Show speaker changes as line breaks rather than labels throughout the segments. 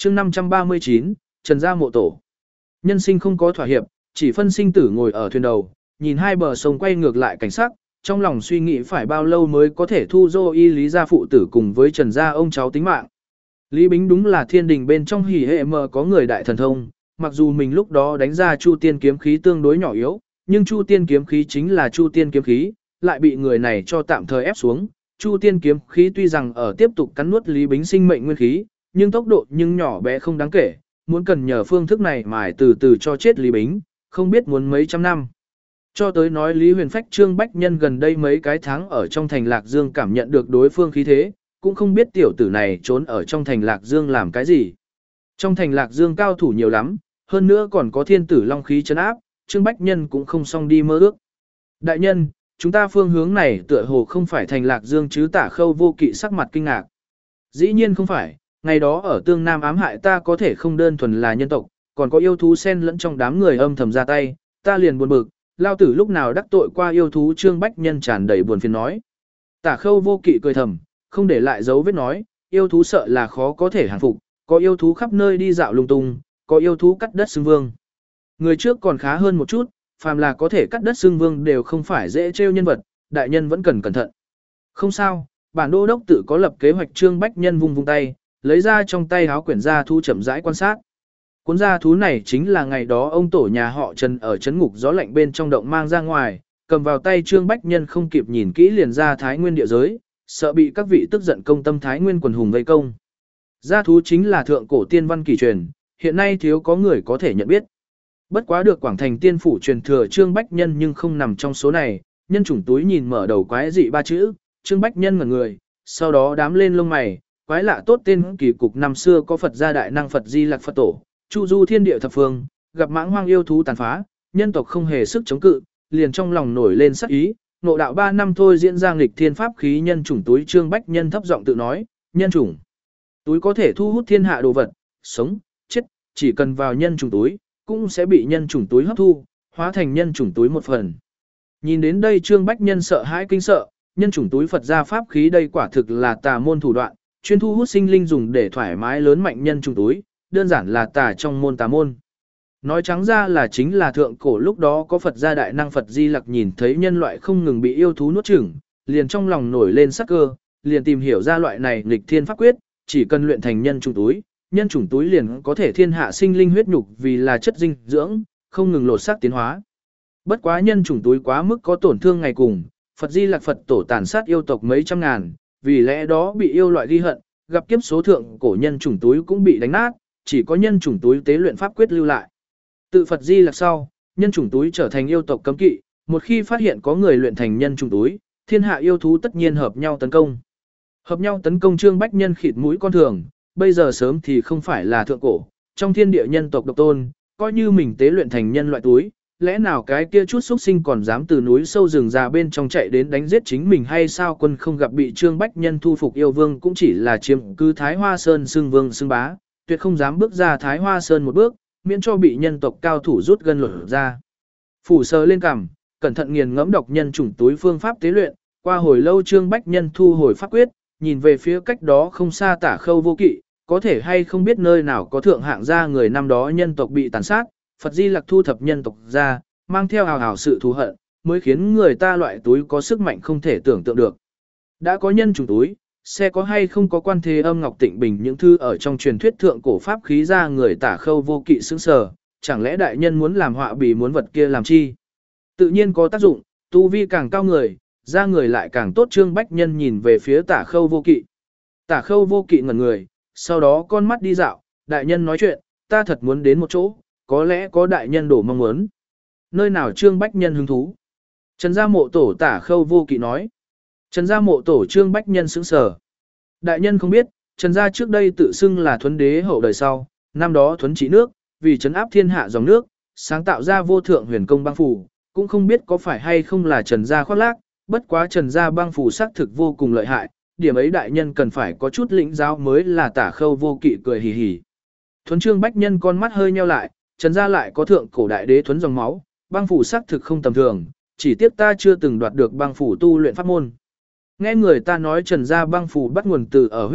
chương 539, Trần gia mộ tổ. Nhân sinh không có thỏa hiệp, chỉ phân sinh tử ngồi ở thuyền đầu, nhìn hai bờ sông quay ngược lại cảnh sắc, trong lòng suy nghĩ phải bao lâu mới có thể thu dô y Lý gia phụ tử cùng với Trần gia ông cháu tính mạng. Lý Bính đúng là thiên đình bên trong hỉ hệ mờ có người đại thần thông, mặc dù mình lúc đó đánh ra Chu Tiên kiếm khí tương đối nhỏ yếu, nhưng Chu Tiên kiếm khí chính là Chu Tiên kiếm khí, lại bị người này cho tạm thời ép xuống. Chu Tiên kiếm khí tuy rằng ở tiếp tục cắn nuốt Lý Bính sinh mệnh nguyên khí, nhưng tốc độ nhưng nhỏ bé không đáng kể, muốn cần nhờ phương thức này mài từ từ cho chết Lý Bính, không biết muốn mấy trăm năm. Cho tới nói Lý Huyền Phách Trương Bách Nhân gần đây mấy cái tháng ở trong thành Lạc Dương cảm nhận được đối phương khí thế, cũng không biết tiểu tử này trốn ở trong thành Lạc Dương làm cái gì. Trong thành Lạc Dương cao thủ nhiều lắm, hơn nữa còn có thiên tử long khí trấn áp, Trương Bách Nhân cũng không xong đi mơ ước. Đại nhân, chúng ta phương hướng này tựa hồ không phải thành Lạc Dương chứ? Tả Khâu Vô Kỵ sắc mặt kinh ngạc. Dĩ nhiên không phải, ngày đó ở Tương Nam ám hại ta có thể không đơn thuần là nhân tộc, còn có yêu thú xen lẫn trong đám người âm thầm ra tay, ta liền buồn bực, lao tử lúc nào đắc tội qua yêu thú? Trương Bách Nhân tràn đầy buồn phiền nói. Tả Khâu Vô Kỵ cười thầm, không để lại dấu vết nói, yêu thú sợ là khó có thể hàng phục, có yêu thú khắp nơi đi dạo lung tung, có yêu thú cắt đất xưng vương. Người trước còn khá hơn một chút, phàm là có thể cắt đất xưng vương đều không phải dễ trêu nhân vật, đại nhân vẫn cần cẩn thận. Không sao, bản đô đốc tự có lập kế hoạch. Trương Bách Nhân vung vung tay, lấy ra trong tay háo quyển gia thú chậm rãi quan sát. Cuốn gia thú này chính là ngày đó ông tổ nhà họ Trần ở trấn ngục gió lạnh bên trong động mang ra ngoài, cầm vào tay Trương Bách Nhân không kịp nhìn kỹ liền ra Thái Nguyên địa giới, sợ bị các vị tức giận công tâm Thái Nguyên quần hùng vây công. Gia thú chính là thượng cổ tiên văn kỳ truyền, hiện nay thiếu có người có thể nhận biết. Bất quá được Quảng Thành tiên phủ truyền thừa Trương Bách Nhân nhưng không nằm trong số này, nhân chủng túi nhìn mở đầu quái dị ba chữ, Trương Bách Nhân ngẩn người, sau đó đám lên lông mày, quái lạ tốt tên kỳ cục năm xưa có Phật gia đại năng Phật Di Lặc Phật Tổ, chu du thiên địa thập phương, gặp mãng hoang yêu thú tàn phá, nhân tộc không hề sức chống cự, liền trong lòng nổi lên sắc ý, ngộ đạo 3 năm thôi diễn ra nghịch thiên pháp khí. Nhân chủng túi Trương Bách Nhân thấp giọng tự nói, nhân chủng túi có thể thu hút thiên hạ đồ vật, sống, chết, chỉ cần vào nhân chủng túi, cũng sẽ bị nhân chủng túi hấp thu, hóa thành nhân chủng túi một phần. Nhìn đến đây Trương Bách Nhân sợ hãi kinh sợ, nhân chủng túi Phật gia pháp khí đây quả thực là tà môn thủ đoạn, chuyên thu hút sinh linh dùng để thoải mái lớn mạnh nhân chủng túi, đơn giản là tà trong môn tà môn. Nói trắng ra là chính là thượng cổ lúc đó có Phật gia đại năng Phật Di Lặc nhìn thấy nhân loại không ngừng bị yêu thú nuốt chửng, liền trong lòng nổi lên sắc cơ, liền tìm hiểu ra loại này nghịch thiên pháp quyết, chỉ cần luyện thành nhân chủng túi liền có thể thiên hạ sinh linh huyết nhục vì là chất dinh dưỡng, không ngừng lột xác tiến hóa. Bất quá nhân chủng túi quá mức có tổn thương ngày cùng, Phật Di Lặc Phật Tổ tàn sát yêu tộc mấy trăm ngàn, vì lẽ đó bị yêu loại ghi hận, gặp kiếp số thượng cổ nhân chủng túi cũng bị đánh nát, chỉ có nhân chủng túi tế luyện pháp quyết lưu lại. Tự Phật Di Lặc sau, nhân chủng túi trở thành yêu tộc cấm kỵ, một khi phát hiện có người luyện thành nhân chủng túi, thiên hạ yêu thú tất nhiên hợp nhau tấn công. Hợp nhau tấn công Trương Bách Nhân khịt mũi con thường, bây giờ sớm thì không phải là thượng cổ, trong thiên địa nhân tộc độc tôn, coi như mình tế luyện thành nhân loại túi, lẽ nào cái kia chút xuất sinh còn dám từ núi sâu rừng già bên trong chạy đến đánh giết chính mình hay sao? Quân không gặp bị Trương Bách Nhân thu phục yêu vương cũng chỉ là chiếm cứ Thái Hoa Sơn xưng vương xưng bá, tuyệt không dám bước ra Thái Hoa Sơn một bước, miễn cho bị nhân tộc cao thủ rút gân lột ra. Phủ sờ lên cằm, cẩn thận nghiền ngẫm độc nhân chủng túi phương pháp tế luyện, qua hồi lâu Trương Bách Nhân thu hồi pháp quyết, nhìn về phía cách đó không xa Tả Khâu Vô Kỵ, có thể hay không biết nơi nào có thượng hạng gia người năm đó nhân tộc bị tàn sát, Phật Di Lặc thu thập nhân tộc ra, mang theo hào hào sự thù hận, mới khiến người ta loại túi có sức mạnh không thể tưởng tượng được. Đã có nhân chủng túi, sẽ có hay không có Quan Thế Âm Ngọc Tịnh Bình những thư ở trong truyền thuyết thượng cổ pháp khí ra? Người Tả Khâu Vô Kỵ sững sờ, chẳng lẽ đại nhân muốn làm họa bì muốn vật kia làm chi? Tự nhiên có tác dụng, tu vi càng cao người, ra người lại càng tốt. Trương Bách Nhân nhìn về phía Tả Khâu Vô Kỵ. Tả Khâu Vô Kỵ ngẩn người, sau đó con mắt đi dạo, đại nhân nói chuyện, ta thật muốn đến một chỗ, có lẽ có đại nhân đổ mong muốn. Nơi nào? Trương Bách Nhân hứng thú. Trần gia mộ tổ. Tả Khâu Vô Kỵ nói. Trần gia mộ tổ. Trương Bách Nhân sững sờ. Đại nhân không biết, Trần gia trước đây tự xưng là Thuấn đế hậu đời sau, năm đó Thuấn trị nước, vì trấn áp thiên hạ dòng nước, sáng tạo ra vô thượng huyền công băng phủ, cũng không biết có phải hay không là Trần gia khoác lác, bất quá Trần gia băng phủ xác thực vô cùng lợi hại, điểm ấy đại nhân cần phải có chút lĩnh giáo mới là. Tả Khâu Vô Kỵ cười hì hì. Thuấn Trương Bách Nhân con mắt hơi nheo lại, Trần gia lại có thượng cổ đại đế Thuấn dòng máu, băng phủ xác thực không tầm thường, chỉ tiếc ta chưa từng đoạt được băng phủ tu luyện pháp môn. Nghe người ta nói Trần gia băng phủ bắt nguồn từ ở huyết mạch,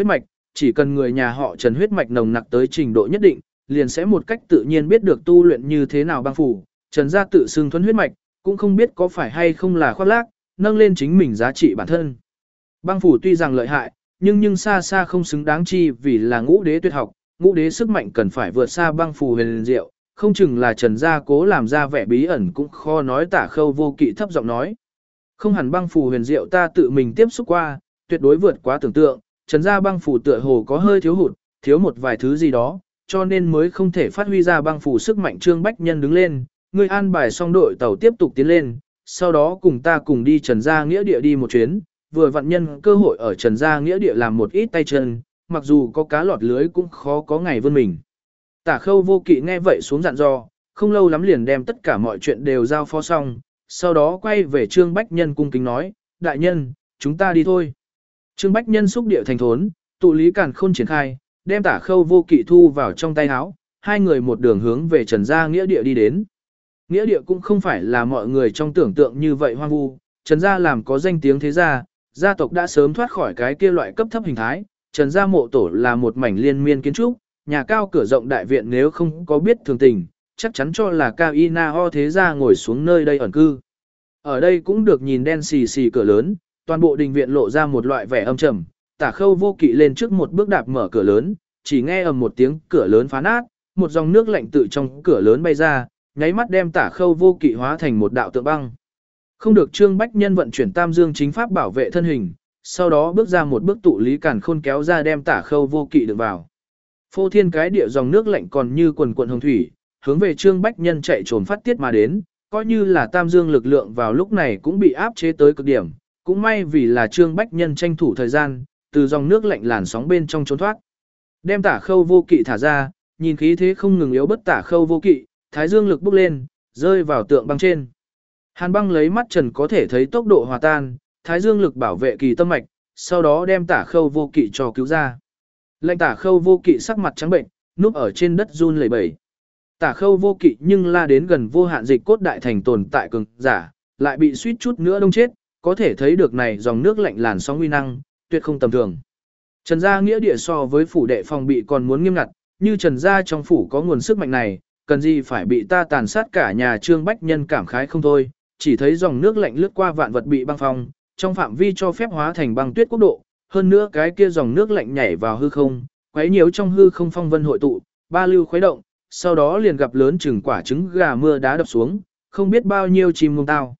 chỉ cần người nhà họ Trần huyết mạch nồng nặc tới trình độ nhất định, liền sẽ một cách tự nhiên biết được tu luyện như thế nào băng phủ. Trần gia tự xưng thuần huyết mạch, cũng không biết có phải hay không là khoác lác, nâng lên chính mình giá trị bản thân. Băng phủ tuy rằng lợi hại, nhưng xa xa không xứng đáng chi vì là ngũ đế tuyệt học, ngũ đế sức mạnh cần phải vượt xa băng phủ huyền diệu, không chừng là Trần gia cố làm ra vẻ bí ẩn cũng khó nói. Tả Khâu Vô Kỵ thấp giọng nói. Không hẳn băng phủ huyền diệu ta tự mình tiếp xúc qua, tuyệt đối vượt quá tưởng tượng, Trần gia băng phủ tựa hồ có hơi thiếu hụt, thiếu một vài thứ gì đó, cho nên mới không thể phát huy ra băng phủ sức mạnh. Trương Bách Nhân đứng lên, người an bài xong đội tàu tiếp tục tiến lên, sau đó cùng ta cùng đi Trần gia nghĩa địa đi một chuyến, vừa vặn nhân cơ hội ở Trần gia nghĩa địa làm một ít tay chân, mặc dù có cá lọt lưới cũng khó có ngày vươn mình. Tả Khâu Vô Kỵ nghe vậy xuống dặn dò, không lâu lắm liền đem tất cả mọi chuyện đều giao phó xong, sau đó quay về Trương Bách Nhân cung kính nói, đại nhân, chúng ta đi thôi. Trương Bách Nhân xúc địa thành thốn, tụ lý càn khôn triển khai, đem Tả Khâu Vô Kỵ thu vào trong tay áo, hai người một đường hướng về Trần gia nghĩa địa đi đến. Nghĩa địa cũng không phải là mọi người trong tưởng tượng như vậy hoang vu, Trần gia làm có danh tiếng thế gia, gia tộc đã sớm thoát khỏi cái kia loại cấp thấp hình thái, Trần gia mộ tổ là một mảnh liên miên kiến trúc, nhà cao cửa rộng đại viện nếu không có biết thường tình, chắc chắn cho là Cao Y Na Ho thế gia ngồi xuống nơi đây ẩn cư. Ở đây cũng được nhìn đen xì xì cửa lớn, toàn bộ đình viện lộ ra một loại vẻ âm trầm, Tả Khâu Vô Kỵ lên trước một bước đạp mở cửa lớn, chỉ nghe ầm một tiếng cửa lớn phá nát, một dòng nước lạnh tự trong cửa lớn bay ra, nháy mắt đem Tả Khâu Vô Kỵ hóa thành một đạo tượng băng. Không được Trương Bách Nhân vận chuyển Tam Dương chính pháp bảo vệ thân hình, sau đó bước ra một bước tụ lý càn khôn kéo ra đem Tả Khâu Vô Kỵ được vào. Phô thiên cái địa dòng nước lạnh còn như quần quần hồng thủy, hướng về Trương Bách Nhân chạy trốn phát tiết mà đến, coi như là Tam Dương lực lượng vào lúc này cũng bị áp chế tới cực điểm, cũng may vì là Trương Bách Nhân tranh thủ thời gian, từ dòng nước lạnh làn sóng bên trong trốn thoát. Đem Tả Khâu Vô Kỵ thả ra, nhìn khí thế không ngừng yếu bất Tả Khâu Vô Kỵ, thái dương lực bốc lên, rơi vào tượng băng trên. Hàn băng lấy mắt trần có thể thấy tốc độ hòa tan, thái dương lực bảo vệ kỳ tâm mạch, sau đó đem Tả Khâu Vô Kỵ cho cứu ra. Lệnh Tả Khâu Vô Kỵ sắc mặt trắng bệnh, núp ở trên đất run lẩy bẩy. Tả Khâu Vô Kỵ nhưng la đến gần vô hạn dịch cốt đại thành tồn tại cường giả, lại bị suýt chút nữa đông chết, có thể thấy được này dòng nước lạnh làn sóng uy năng, tuyệt không tầm thường. Trần gia nghĩa địa so với phủ đệ phòng bị còn muốn nghiêm ngặt, như Trần gia trong phủ có nguồn sức mạnh này, cần gì phải bị ta tàn sát cả nhà. Trương Bách Nhân cảm khái không thôi, chỉ thấy dòng nước lạnh lướt qua vạn vật bị băng phong, trong phạm vi cho phép hóa thành băng tuyết quốc độ, hơn nữa cái kia dòng nước lạnh nhảy vào hư không, quấy nhiễu trong hư không phong vân hội tụ, ba lưu khuấy động, sau đó liền gặp lớn chừng quả trứng gà mưa đá đập xuống, không biết bao nhiêu chim muông tao.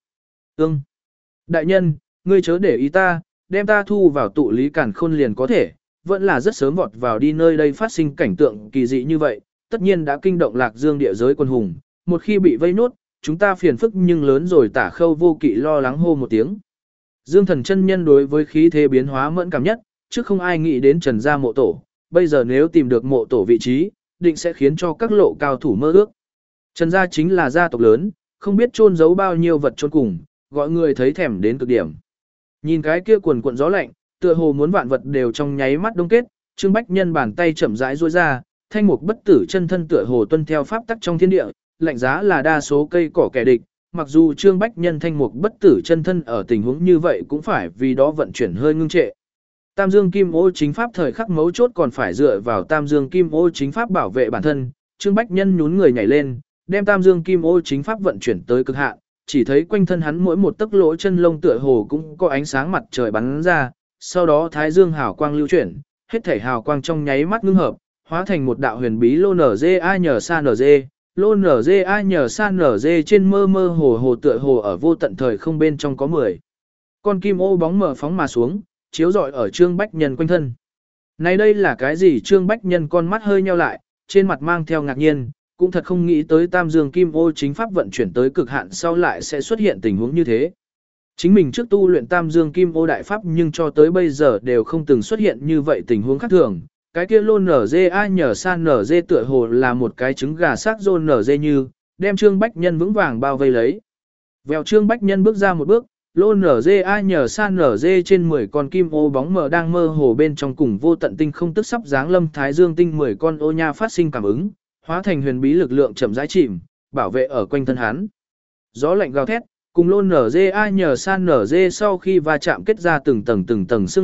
Đại nhân, ngươi chớ để ý ta, đem ta thu vào tụ lý càn khôn liền có thể, vẫn là rất sớm vọt vào đi nơi đây phát sinh cảnh tượng kỳ dị như vậy, tất nhiên đã kinh động Lạc Dương địa giới quân hùng, một khi bị vây nốt, chúng ta phiền phức nhưng lớn rồi. Tả Khâu Vô Kỵ lo lắng hô một tiếng. Dương Thần chân nhân đối với khí thế biến hóa mẫn cảm nhất, trước không ai nghĩ đến Trần gia mộ tổ, bây giờ nếu tìm được mộ tổ vị trí, định sẽ khiến cho các lộ cao thủ mơ ước. Trần gia chính là gia tộc lớn, không biết chôn giấu bao nhiêu vật chôn cùng, gọi người thấy thèm đến cực điểm. Nhìn cái kia quần cuộn gió lạnh, tựa hồ muốn vạn vật đều trong nháy mắt đông kết, Trương Bách Nhân bàn tay chậm rãi duỗi ra, thanh mục bất tử chân thân tựa hồ tuân theo pháp tắc trong thiên địa, lạnh giá là đa số cây cỏ kẻ địch, mặc dù Trương Bách Nhân thanh mục bất tử chân thân ở tình huống như vậy cũng phải vì đó vận chuyển hơi ngưng trệ. Tam Dương Kim Ô chính pháp thời khắc mấu chốt còn phải dựa vào Tam Dương Kim Ô chính pháp bảo vệ bản thân, Trương Bách Nhân nhún người nhảy lên, đem Tam Dương Kim Ô chính pháp vận chuyển tới cực hạn, chỉ thấy quanh thân hắn mỗi một tấc lỗ chân lông tựa hồ cũng có ánh sáng mặt trời bắn ra, sau đó thái dương hào quang lưu chuyển, hết thảy hào quang trong nháy mắt ngưng hợp, hóa thành một đạo huyền bí lô NGA nhờ sa NG, lô NGA nhờ sa NG trên mơ mơ hồ hồ tựa hồ ở vô tận thời không bên trong có 10 con kim ô bóng mờ phóng mà xuống, chiếu rọi ở Trương Bách Nhân quanh thân. Này đây là cái gì? Trương Bách Nhân con mắt hơi nheo lại, trên mặt mang theo ngạc nhiên, cũng thật không nghĩ tới Tam Dương Kim Ô chính pháp vận chuyển tới cực hạn sau lại sẽ xuất hiện tình huống như thế. Chính mình trước tu luyện Tam Dương Kim Ô đại pháp nhưng cho tới bây giờ đều không từng xuất hiện như vậy tình huống khác thường. Cái kia lô NGA nhờ san NG tựa hồ là một cái trứng gà xác rôn NG như, đem Trương Bách Nhân vững vàng bao vây lấy. Vèo Trương Bách Nhân bước ra một bước, lô NGA nhờ san NG trên 10 con kim ô bóng mờ đang mơ hồ bên trong cùng vô tận tinh không tức sắp giáng lâm thái dương tinh 10 con ô nha phát sinh cảm ứng, hóa thành huyền bí lực lượng chậm rãi chìm, bảo vệ ở quanh thân hắn. Gió lạnh gào thét, cùng lô NGA nhờ san NG sau khi va chạm kết ra từng tầng sương lạnh,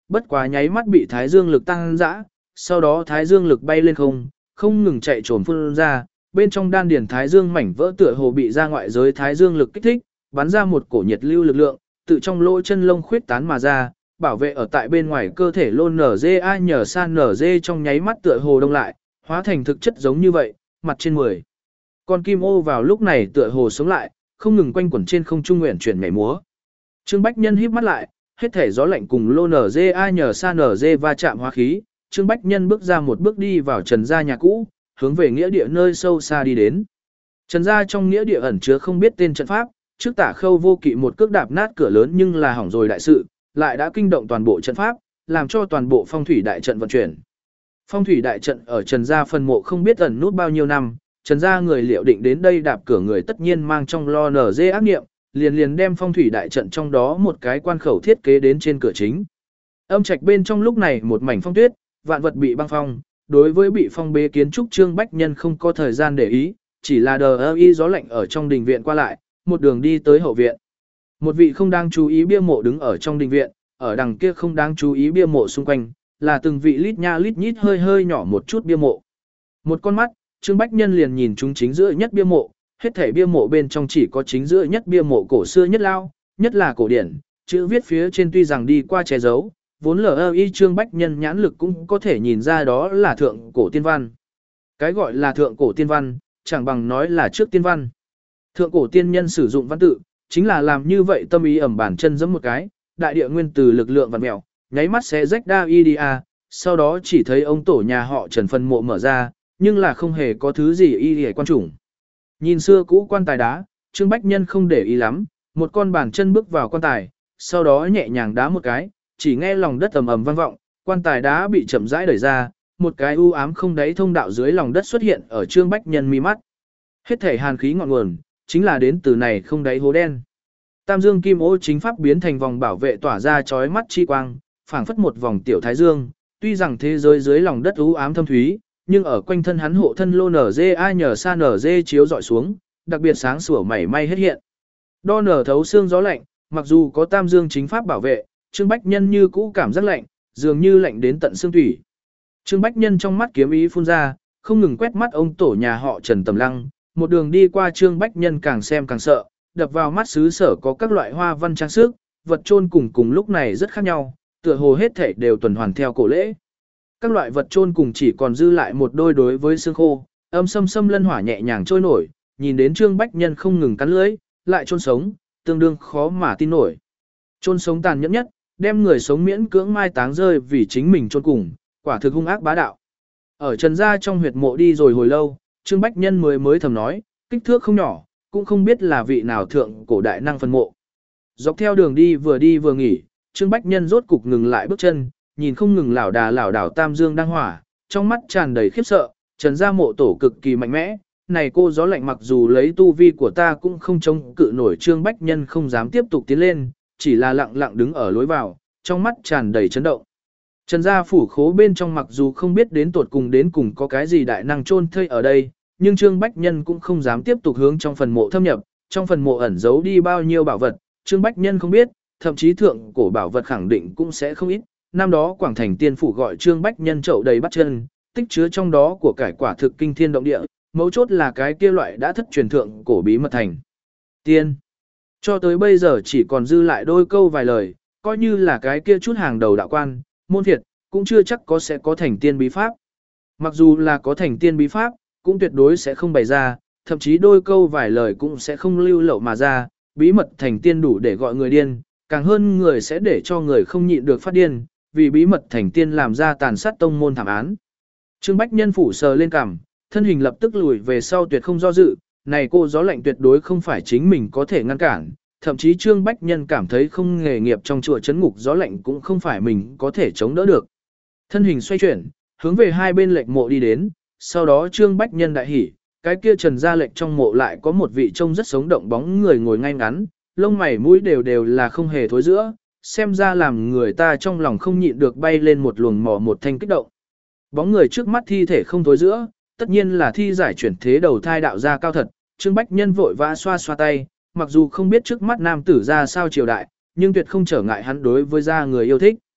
bất quá nháy mắt bị thái dương lực tăng dã, sau đó thái dương lực bay lên không ngừng chạy trồm phun ra, bên trong đan điền thái dương mảnh vỡ tựa hồ bị ra ngoại giới thái dương lực kích thích, bắn ra một cổ nhiệt lưu lực lượng, tự trong lỗ chân lông khuyết tán mà ra, bảo vệ ở tại bên ngoài cơ thể lôn NGA nhờ san NG trong nháy mắt tựa hồ đông lại, hóa thành thực chất giống như vậy, mặt trên 10. Con kim ô vào lúc này tựa hồ sống lại, không ngừng quanh quẩn trên không trung nguyện chuyển nhảy múa. Trương Bách Nhân híp mắt lại, hết thể gió lạnh cùng lô NGA nhờ san NG va chạm hóa khí, Trương Bách Nhân bước ra một bước đi vào Trần gia nhà cũ, hướng về nghĩa địa nơi sâu xa đi đến. Trần gia trong nghĩa địa ẩn chứa không biết tên trận pháp, trước Tả Khâu vô kỵ một cước đạp nát cửa lớn nhưng là hỏng rồi đại sự, lại đã kinh động toàn bộ trận pháp, làm cho toàn bộ phong thủy đại trận vận chuyển. Phong thủy đại trận ở Trần gia phần mộ không biết ẩn nút bao nhiêu năm, Trần gia người liệu định đến đây đạp cửa người tất nhiên mang trong lo NG ác nghiệm, liền đem phong thủy đại trận trong đó một cái quan khẩu thiết kế đến trên cửa chính. Âm trạch bên trong lúc này một mảnh phong tuyết, vạn vật bị băng phong, đối với bị phong bế kiến trúc Trương Bách Nhân không có thời gian để ý, chỉ là đờ y gió lạnh ở trong đình viện qua lại, một đường đi tới hậu viện. Một vị không đang chú ý bia mộ đứng ở trong đình viện, ở đằng kia không đáng chú ý bia mộ xung quanh, là từng vị lít nha lít nhít hơi nhỏ một chút bia mộ. Một con mắt, Trương Bách Nhân liền nhìn chúng chính giữa nhất bia mộ, hết thảy bia mộ bên trong chỉ có chính giữa nhất bia mộ cổ xưa nhất lao, nhất là cổ điển, chữ viết phía trên tuy rằng đi qua che giấu, vốn LI Trương Bách Nhân nhãn lực cũng có thể nhìn ra đó là thượng cổ tiên văn. Cái gọi là thượng cổ tiên văn, chẳng bằng nói là trước tiên văn. Thượng cổ tiên nhân sử dụng văn tự, chính là làm như vậy tâm ý ẩm bản chân giẫm một cái, đại địa nguyên từ lực lượng vặn mèo, nháy mắt sẽ rách đa idia, sau đó chỉ thấy ông tổ nhà họ Trần phân mộ mở ra, nhưng là không hề có thứ gì y hề quan trùng. Nhìn xưa cũ quan tài đá, Trương Bách Nhân không để ý lắm, một con bàn chân bước vào quan tài, sau đó nhẹ nhàng đá một cái, chỉ nghe lòng đất ầm ầm vang vọng, quan tài đá bị chậm rãi đẩy ra, một cái u ám không đáy thông đạo dưới lòng đất xuất hiện ở Trương Bách Nhân mi mắt. Hết thể hàn khí ngọn nguồn, chính là đến từ này không đáy hố đen. Tam dương kim ô chính pháp biến thành vòng bảo vệ tỏa ra chói mắt chi quang, phảng phất một vòng tiểu thái dương, tuy rằng thế giới dưới lòng đất u ám thâm thúy, nhưng ở quanh thân hắn hộ thân lô NGA nhờ sa NG chiếu dọi xuống, đặc biệt sáng sủa mảy may hết hiện. Đo nở thấu xương gió lạnh, mặc dù có tam dương chính pháp bảo vệ, Trương Bách Nhân như cũ cảm giác lạnh, dường như lạnh đến tận xương thủy. Trương Bách Nhân trong mắt kiếm ý phun ra, không ngừng quét mắt ông tổ nhà họ Trần Tầm Lăng, một đường đi qua Trương Bách Nhân càng xem càng sợ, đập vào mắt xứ sở có các loại hoa văn trang sức, vật chôn cùng lúc này rất khác nhau, tựa hồ hết thảy đều tuần hoàn theo cổ lễ. Các loại vật chôn cùng chỉ còn dư lại một đôi đối với xương khô, âm xâm lân hỏa nhẹ nhàng trôi nổi, nhìn đến Trương Bách Nhân không ngừng cắn lưỡi, lại chôn sống, tương đương khó mà tin nổi. Chôn sống tàn nhẫn nhất, đem người sống miễn cưỡng mai táng rơi vì chính mình chôn cùng, quả thực hung ác bá đạo. Ở Trần gia trong huyệt mộ đi rồi hồi lâu, Trương Bách Nhân mới thầm nói, kích thước không nhỏ, cũng không biết là vị nào thượng cổ đại năng phân mộ. Dọc theo đường đi vừa nghỉ, Trương Bách Nhân rốt cục ngừng lại bước chân, nhìn không ngừng lảo đảo Tam Dương đang hỏa, trong mắt tràn đầy khiếp sợ, Trần gia mộ tổ cực kỳ mạnh mẽ, này cô gió lạnh mặc dù lấy tu vi của ta cũng không chống cự nổi. Trương Bách Nhân không dám tiếp tục tiến lên, chỉ là lặng lặng đứng ở lối vào, trong mắt tràn đầy chấn động. Trần gia phủ khố bên trong mặc dù không biết đến cùng có cái gì đại năng chôn thây ở đây, nhưng Trương Bách Nhân cũng không dám tiếp tục hướng trong phần mộ thâm nhập, trong phần mộ ẩn giấu đi bao nhiêu bảo vật, Trương Bách Nhân không biết, thậm chí thượng cổ bảo vật khẳng định cũng sẽ không ít. Năm đó Quảng Thành Tiên phủ gọi Trương Bách Nhân chậu đầy bắt chân, tích chứa trong đó của cải quả thực kinh thiên động địa, mấu chốt là cái kia loại đã thất truyền thượng cổ bí mật thành tiên. Cho tới bây giờ chỉ còn dư lại đôi câu vài lời, coi như là cái kia chút hàng đầu đạo quan, môn phiệt, cũng chưa chắc sẽ có thành tiên bí pháp. Mặc dù là có thành tiên bí pháp, cũng tuyệt đối sẽ không bày ra, thậm chí đôi câu vài lời cũng sẽ không lưu lậu mà ra, bí mật thành tiên đủ để gọi người điên, càng hơn người sẽ để cho người không nhịn được phát điên, vì bí mật thành tiên làm ra tàn sát tông môn thảm án. Trương Bách Nhân phủ sờ lên cằm, thân hình lập tức lùi về sau tuyệt không do dự, này cô gió lạnh tuyệt đối không phải chính mình có thể ngăn cản, thậm chí Trương Bách Nhân cảm thấy không nghề nghiệp trong chùa trấn ngục gió lạnh cũng không phải mình có thể chống đỡ được. Thân hình xoay chuyển, hướng về hai bên lệch mộ đi đến, sau đó Trương Bách Nhân đại hỉ, cái kia Trần gia lệch trong mộ lại có một vị trông rất sống động bóng người ngồi ngay ngắn, lông mày mũi đều là không hề thối giữa, xem ra làm người ta trong lòng không nhịn được bay lên một luồng mò một thanh kích động. Bóng người trước mắt thi thể không thối giữa, tất nhiên là thi giải chuyển thế đầu thai đạo gia cao thật, Trương Bách Nhân vội vã xoa xoa tay, mặc dù không biết trước mắt nam tử ra sao triều đại, nhưng tuyệt không trở ngại hắn đối với gia người yêu thích.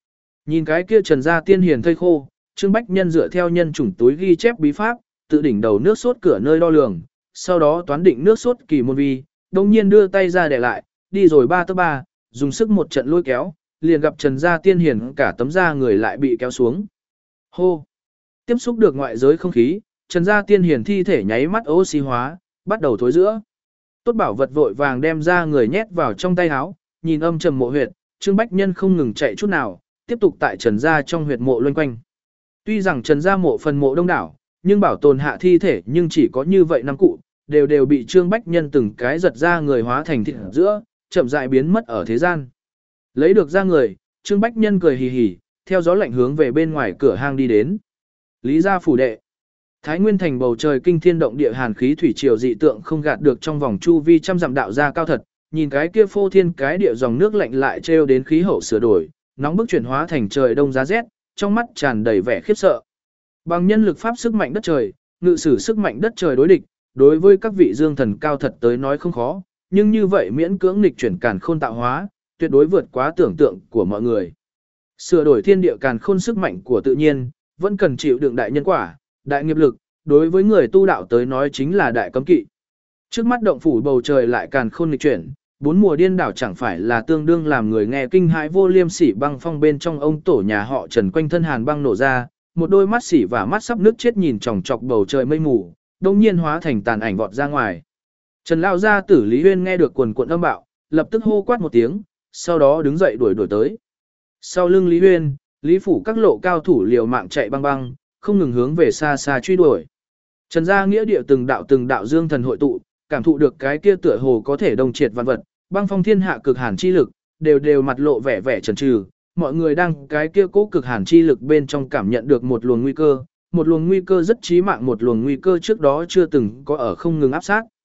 Nhìn cái kia Trần gia tiên hiền thây khô, Trương Bách Nhân dựa theo nhân chủng túi ghi chép bí pháp, tự đỉnh đầu nước sốt cửa nơi đo lường, sau đó toán định nước sốt kỳ môn vi, đồng nhiên đưa tay ra để lại, đi rồi 3/3, dùng sức một trận lôi kéo, liền gặp Trần gia tiên hiền cả tấm da người lại bị kéo xuống. Hô! Tiếp xúc được ngoại giới không khí, Trần gia tiên hiền thi thể nháy mắt oxy hóa, bắt đầu thối rữa. Tốt bảo vật vội vàng đem ra người nhét vào trong tay áo, nhìn âm trầm mộ huyệt, Trương Bách Nhân không ngừng chạy chút nào, tiếp tục tại Trần gia trong huyệt mộ loanh quanh. Tuy rằng Trần gia mộ phần mộ đông đảo, nhưng bảo tồn hạ thi thể nhưng chỉ có như vậy năm cụ, đều bị Trương Bách Nhân từng cái giật ra người hóa thành thịt giữa, chậm rãi biến mất ở thế gian. Lấy được ra người, Trương Bách Nhân cười hì hì, theo gió lạnh hướng về bên ngoài cửa hang đi đến. Lý gia phủ đệ. Thái Nguyên thành bầu trời kinh thiên động địa hàn khí thủy triều dị tượng không gạt được trong vòng chu vi trăm dặm đạo gia cao thật, nhìn cái kia phô thiên cái địa dòng nước lạnh lại trêu đến khí hậu sửa đổi, nóng bức chuyển hóa thành trời đông giá rét, trong mắt tràn đầy vẻ khiếp sợ. Bằng nhân lực pháp sức mạnh đất trời, ngự sử sức mạnh đất trời đối địch, đối với các vị dương thần cao thật tới nói không khó, nhưng như vậy miễn cưỡng nghịch chuyển càn khôn tạo hóa, tuyệt đối vượt quá tưởng tượng của mọi người. Sửa đổi thiên địa càn khôn sức mạnh của tự nhiên, vẫn cần chịu đựng đại nhân quả, đại nghiệp lực, đối với người tu đạo tới nói chính là đại cấm kỵ. Trước mắt động phủ bầu trời lại càn khôn nghịch chuyển, bốn mùa điên đảo chẳng phải là tương đương làm người nghe kinh hãi vô liêm sỉ băng phong bên trong ông tổ nhà họ Trần quanh thân hàn băng nổ ra, một đôi mắt sỉ và mắt sắp nước chết nhìn chòng chọc bầu trời mây mù, đông nhiên hóa thành tàn ảnh vọt ra ngoài. Trần lao gia tử Lý Huyên nghe được quần quần âm bạo, lập tức hô quát một tiếng, sau đó đứng dậy đuổi tới. Sau lưng Lý Huyên, Lý phủ các lộ cao thủ liều mạng chạy băng băng, không ngừng hướng về xa xa truy đuổi. Trần gia nghĩa địa từng đạo dương thần hội tụ, cảm thụ được cái kia tựa hồ có thể đồng triệt vạn vật, băng phong thiên hạ cực hàn chi lực, đều mặt lộ vẻ vẻ chần chừ. Mọi người đang cái kia cố cực hàn chi lực bên trong cảm nhận được một luồng nguy cơ rất chí mạng, một luồng nguy cơ trước đó chưa từng có ở không ngừng áp sát.